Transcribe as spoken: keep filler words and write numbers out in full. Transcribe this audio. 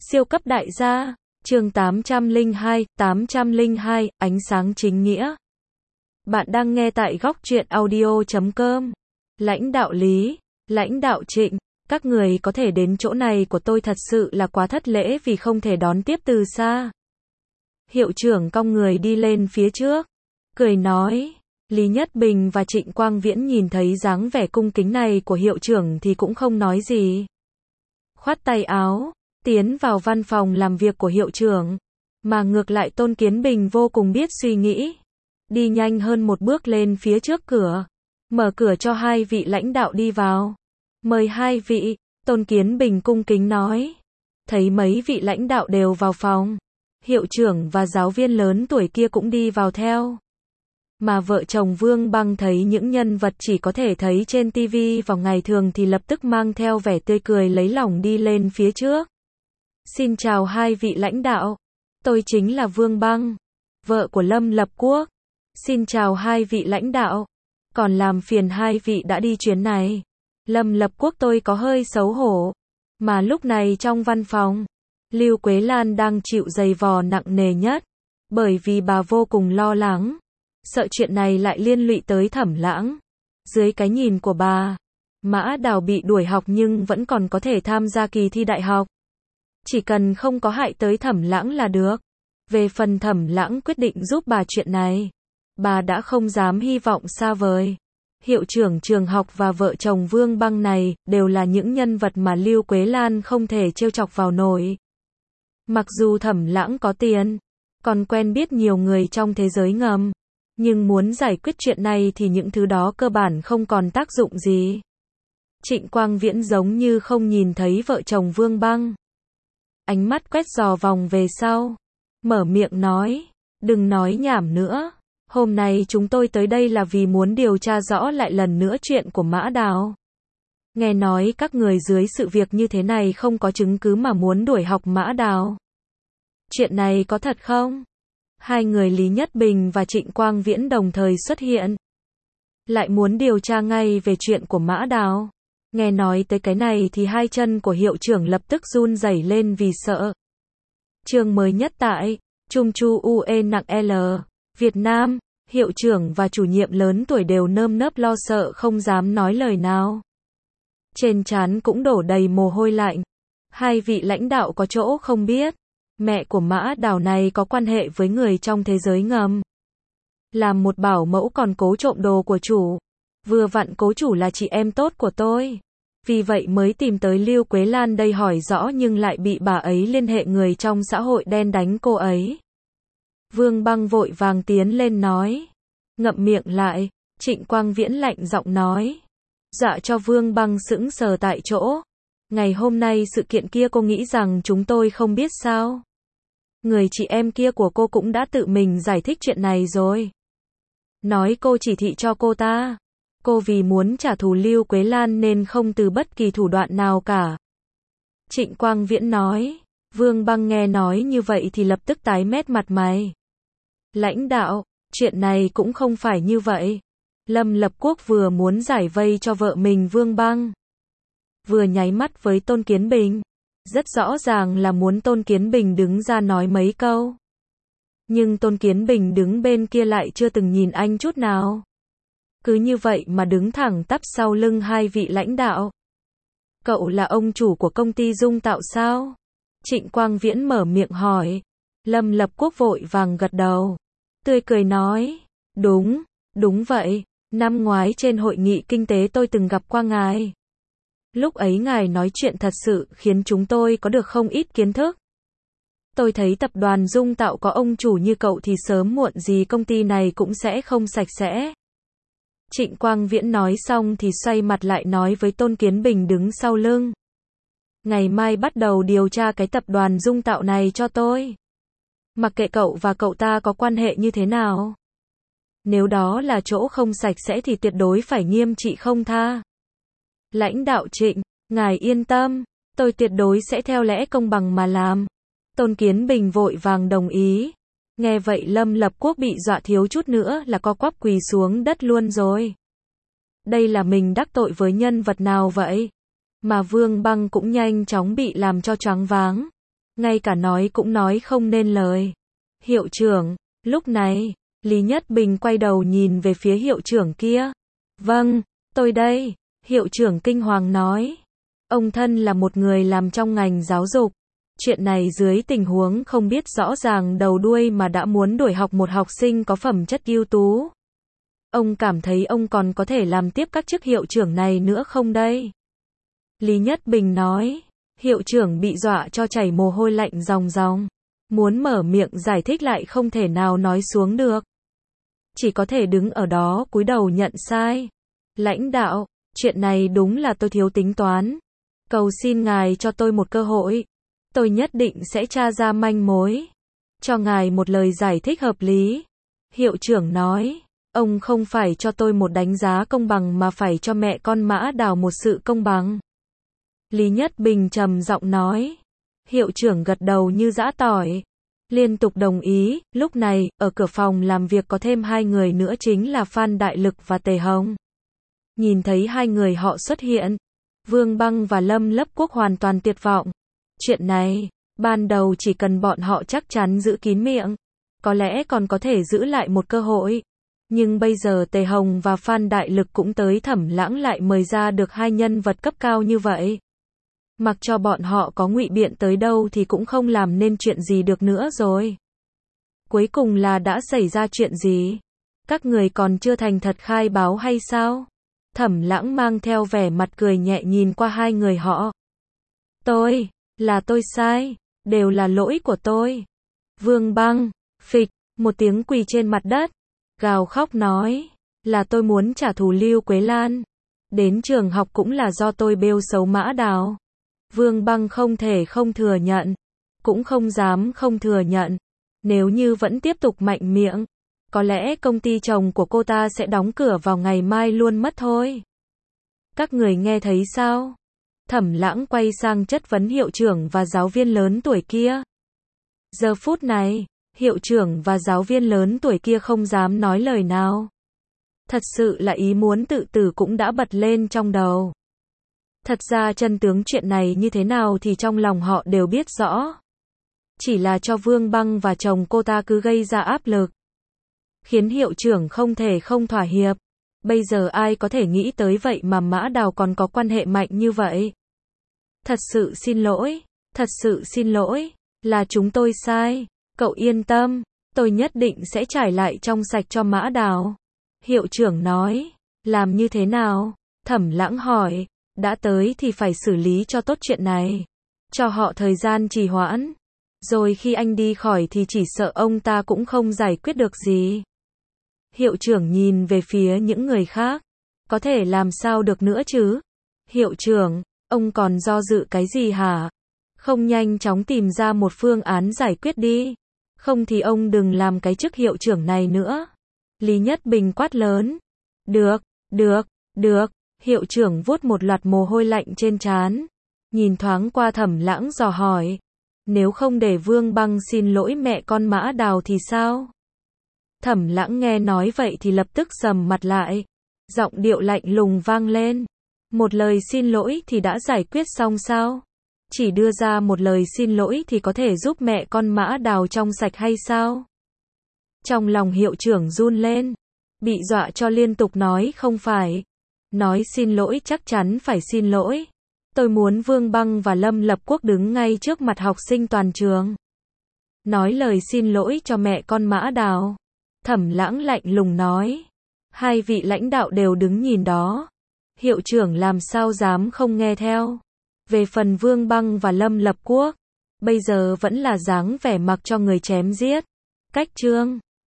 Siêu cấp đại gia, chương tám trăm lẻ hai, tám trăm lẻ hai, ánh sáng chính nghĩa. Bạn đang nghe tại góc truyện audio chấm com. Lãnh đạo Lý, lãnh đạo Trịnh, các người có thể đến chỗ này của tôi thật sự là quá thất lễ vì không thể đón tiếp từ xa. Hiệu trưởng cong người đi lên phía trước, cười nói. Lý Nhất Bình và Trịnh Quang Viễn nhìn thấy dáng vẻ cung kính này của hiệu trưởng thì cũng không nói gì. Khoát tay áo, tiến vào văn phòng làm việc của hiệu trưởng, mà ngược lại Tôn Kiến Bình vô cùng biết suy nghĩ. Đi nhanh hơn một bước lên phía trước cửa, mở cửa cho hai vị lãnh đạo đi vào. Mời hai vị, Tôn Kiến Bình cung kính nói. Thấy mấy vị lãnh đạo đều vào phòng, hiệu trưởng và giáo viên lớn tuổi kia cũng đi vào theo. Mà vợ chồng Vương Băng thấy những nhân vật chỉ có thể thấy trên ti vi vào ngày thường thì lập tức mang theo vẻ tươi cười lấy lòng đi lên phía trước. Xin chào hai vị lãnh đạo, tôi chính là Vương Băng, vợ của Lâm Lập Quốc. Xin chào hai vị lãnh đạo, còn làm phiền hai vị đã đi chuyến này. Lâm Lập Quốc tôi có hơi xấu hổ, mà lúc này trong văn phòng, Lưu Quế Lan đang chịu giày vò nặng nề nhất, bởi vì bà vô cùng lo lắng, sợ chuyện này lại liên lụy tới Thẩm Lãng. Dưới cái nhìn của bà, Mã Đào bị đuổi học nhưng vẫn còn có thể tham gia kỳ thi đại học. Chỉ cần không có hại tới Thẩm Lãng là được. Về phần Thẩm Lãng quyết định giúp bà chuyện này, bà đã không dám hy vọng xa vời. Hiệu trưởng trường học và vợ chồng Vương Băng này đều là những nhân vật mà Lưu Quế Lan không thể trêu chọc vào nổi. Mặc dù Thẩm Lãng có tiền, còn quen biết nhiều người trong thế giới ngầm, nhưng muốn giải quyết chuyện này thì những thứ đó cơ bản không còn tác dụng gì. Trịnh Quang Viễn giống như không nhìn thấy vợ chồng Vương Băng. Ánh mắt quét dò vòng về sau, mở miệng nói, đừng nói nhảm nữa. Hôm nay chúng tôi tới đây là vì muốn điều tra rõ lại lần nữa chuyện của Mã Đào. Nghe nói các người dưới sự việc như thế này không có chứng cứ mà muốn đuổi học Mã Đào. Chuyện này có thật không? Hai người Lý Nhất Bình và Trịnh Quang Viễn đồng thời xuất hiện. Lại muốn điều tra ngay về chuyện của Mã Đào. Nghe nói tới cái này thì hai chân của hiệu trưởng lập tức run rẩy lên vì sợ. Chương mới nhất tại Trung Chu u e nặng L, Việt Nam, hiệu trưởng và chủ nhiệm lớn tuổi đều nơm nớp lo sợ không dám nói lời nào. Trên trán cũng đổ đầy mồ hôi lạnh. Hai vị lãnh đạo có chỗ không biết, mẹ của Mã Đào này có quan hệ với người trong thế giới ngầm. Làm một bảo mẫu còn cố trộm đồ của chủ. Vừa vặn cố chủ là chị em tốt của tôi. Vì vậy mới tìm tới Lưu Quế Lan đây hỏi rõ nhưng lại bị bà ấy liên hệ người trong xã hội đen đánh cô ấy. Vương Băng vội vàng tiến lên nói. Ngậm miệng lại, Trịnh Quang Viễn lạnh giọng nói. Dọa cho Vương Băng sững sờ tại chỗ. Ngày hôm nay sự kiện kia cô nghĩ rằng chúng tôi không biết sao? Người chị em kia của cô cũng đã tự mình giải thích chuyện này rồi. Nói cô chỉ thị cho cô ta. Cô vì muốn trả thù Lưu Quế Lan nên không từ bất kỳ thủ đoạn nào cả. Trịnh Quang Viễn nói. Vương Băng nghe nói như vậy thì lập tức tái mét mặt mày. Lãnh đạo, chuyện này cũng không phải như vậy. Lâm Lập Quốc vừa muốn giải vây cho vợ mình Vương Băng, vừa nháy mắt với Tôn Kiến Bình. Rất rõ ràng là muốn Tôn Kiến Bình đứng ra nói mấy câu. Nhưng Tôn Kiến Bình đứng bên kia lại chưa từng nhìn anh chút nào. Cứ như vậy mà đứng thẳng tắp sau lưng hai vị lãnh đạo. Cậu là ông chủ của công ty Dung Tạo sao? Trịnh Quang Viễn mở miệng hỏi. Lâm Lập Quốc vội vàng gật đầu. Tươi cười nói. Đúng, đúng vậy. Năm ngoái trên hội nghị kinh tế tôi từng gặp qua ngài. Lúc ấy ngài nói chuyện thật sự khiến chúng tôi có được không ít kiến thức. Tôi thấy tập đoàn Dung Tạo có ông chủ như cậu thì sớm muộn gì công ty này cũng sẽ không sạch sẽ. Trịnh Quang Viễn nói xong thì xoay mặt lại nói với Tôn Kiến Bình đứng sau lưng. Ngày mai bắt đầu điều tra cái tập đoàn Dung Tạo này cho tôi. Mặc kệ cậu và cậu ta có quan hệ như thế nào. Nếu đó là chỗ không sạch sẽ thì tuyệt đối phải nghiêm trị không tha. Lãnh đạo Trịnh, ngài yên tâm, tôi tuyệt đối sẽ theo lẽ công bằng mà làm. Tôn Kiến Bình vội vàng đồng ý. Nghe vậy Lâm Lập Quốc bị dọa thiếu chút nữa là co quắp quỳ xuống đất luôn rồi. Đây là mình đắc tội với nhân vật nào vậy? Mà Vương Băng cũng nhanh chóng bị làm cho choáng váng. ngay cả nói cũng nói không nên lời. Hiệu trưởng, lúc này, Lý Nhất Bình quay đầu nhìn về phía hiệu trưởng kia. Vâng, tôi đây, hiệu trưởng kinh hoàng nói. Ông thân là một người làm trong ngành giáo dục. Chuyện này dưới tình huống không biết rõ ràng đầu đuôi mà đã muốn đuổi học một học sinh có phẩm chất ưu tú. Ông cảm thấy ông còn có thể làm tiếp các chức hiệu trưởng này nữa không đây? Lý Nhất Bình nói. Hiệu trưởng bị dọa cho chảy mồ hôi lạnh ròng ròng. Muốn mở miệng giải thích lại không thể nào nói xuống được. Chỉ có thể đứng ở đó cúi đầu nhận sai. Lãnh đạo, chuyện này đúng là tôi thiếu tính toán. Cầu xin ngài cho tôi một cơ hội. Tôi nhất định sẽ tra ra manh mối. Cho ngài một lời giải thích hợp lý. Hiệu trưởng nói. Ông không phải cho tôi một đánh giá công bằng mà phải cho mẹ con Mã Đào một sự công bằng. Lý Nhất Bình trầm giọng nói. Hiệu trưởng gật đầu như giã tỏi. Liên tục đồng ý. Lúc này, ở cửa phòng làm việc có thêm hai người nữa chính là Phan Đại Lực và Tề Hồng. Nhìn thấy hai người họ xuất hiện, Vương Băng và Lâm Lấp Quốc hoàn toàn tuyệt vọng. Chuyện này, ban đầu chỉ cần bọn họ chắc chắn giữ kín miệng, có lẽ còn có thể giữ lại một cơ hội. Nhưng bây giờ Tề Hồng và Phan Đại Lực cũng tới Thẩm Lãng lại mời ra được hai nhân vật cấp cao như vậy. Mặc cho bọn họ có ngụy biện tới đâu thì cũng không làm nên chuyện gì được nữa rồi. Cuối cùng là đã xảy ra chuyện gì? Các người còn chưa thành thật khai báo hay sao? Thẩm Lãng mang theo vẻ mặt cười nhẹ nhìn qua hai người họ. Tôi, là tôi sai, đều là lỗi của tôi. Vương Băng, phịch, một tiếng quỳ trên mặt đất, gào khóc nói, là tôi muốn trả thù Lưu Quế Lan. Đến trường học cũng là do tôi bêu xấu Mã Đào. Vương Băng không thể không thừa nhận, cũng không dám không thừa nhận. Nếu như vẫn tiếp tục mạnh miệng, có lẽ công ty chồng của cô ta sẽ đóng cửa vào ngày mai luôn mất thôi. Các người nghe thấy sao? Thẩm Lãng quay sang chất vấn hiệu trưởng và giáo viên lớn tuổi kia. Giờ phút này, hiệu trưởng và giáo viên lớn tuổi kia không dám nói lời nào. Thật sự là ý muốn tự tử cũng đã bật lên trong đầu. Thật ra chân tướng chuyện này như thế nào thì trong lòng họ đều biết rõ. Chỉ là cho Vương Băng và chồng cô ta cứ gây ra áp lực, khiến hiệu trưởng không thể không thỏa hiệp. Bây giờ ai có thể nghĩ tới vậy mà Mã Đào còn có quan hệ mạnh như vậy. Thật sự xin lỗi, thật sự xin lỗi, là chúng tôi sai. Cậu yên tâm, tôi nhất định sẽ trải lại trong sạch cho Mã Đào. Hiệu trưởng nói, làm như thế nào? Thẩm Lãng hỏi, đã tới thì phải xử lý cho tốt chuyện này. Cho họ thời gian trì hoãn. Rồi khi anh đi khỏi thì chỉ sợ ông ta cũng không giải quyết được gì. Hiệu trưởng nhìn về phía những người khác. Có thể làm sao được nữa chứ? Hiệu trưởng, ông còn do dự cái gì hả? Không nhanh chóng tìm ra một phương án giải quyết đi. Không thì ông đừng làm cái chức hiệu trưởng này nữa. Lý Nhất Bình quát lớn. Được, được, được. Hiệu trưởng vuốt một loạt mồ hôi lạnh trên trán. Nhìn thoáng qua Thẩm Lãng dò hỏi. Nếu không để Vương Băng xin lỗi mẹ con Mã Đào thì sao? Thẩm Lãng nghe nói vậy thì lập tức sầm mặt lại. Giọng điệu lạnh lùng vang lên. Một lời xin lỗi thì đã giải quyết xong sao? Chỉ đưa ra một lời xin lỗi thì có thể giúp mẹ con Mã Đào trong sạch hay sao? Trong lòng hiệu trưởng run lên. Bị dọa cho liên tục nói không phải. Nói xin lỗi chắc chắn phải xin lỗi. Tôi muốn Vương Băng và Lâm Lập Quốc đứng ngay trước mặt học sinh toàn trường. Nói lời xin lỗi cho mẹ con Mã Đào. Thẩm Lãng lạnh lùng nói. Hai vị lãnh đạo đều đứng nhìn đó. Hiệu trưởng làm sao dám không nghe theo. Về phần Vương Băng và Lâm Lập Quốc, bây giờ vẫn là dáng vẻ mặc cho người chém giết. Cách chương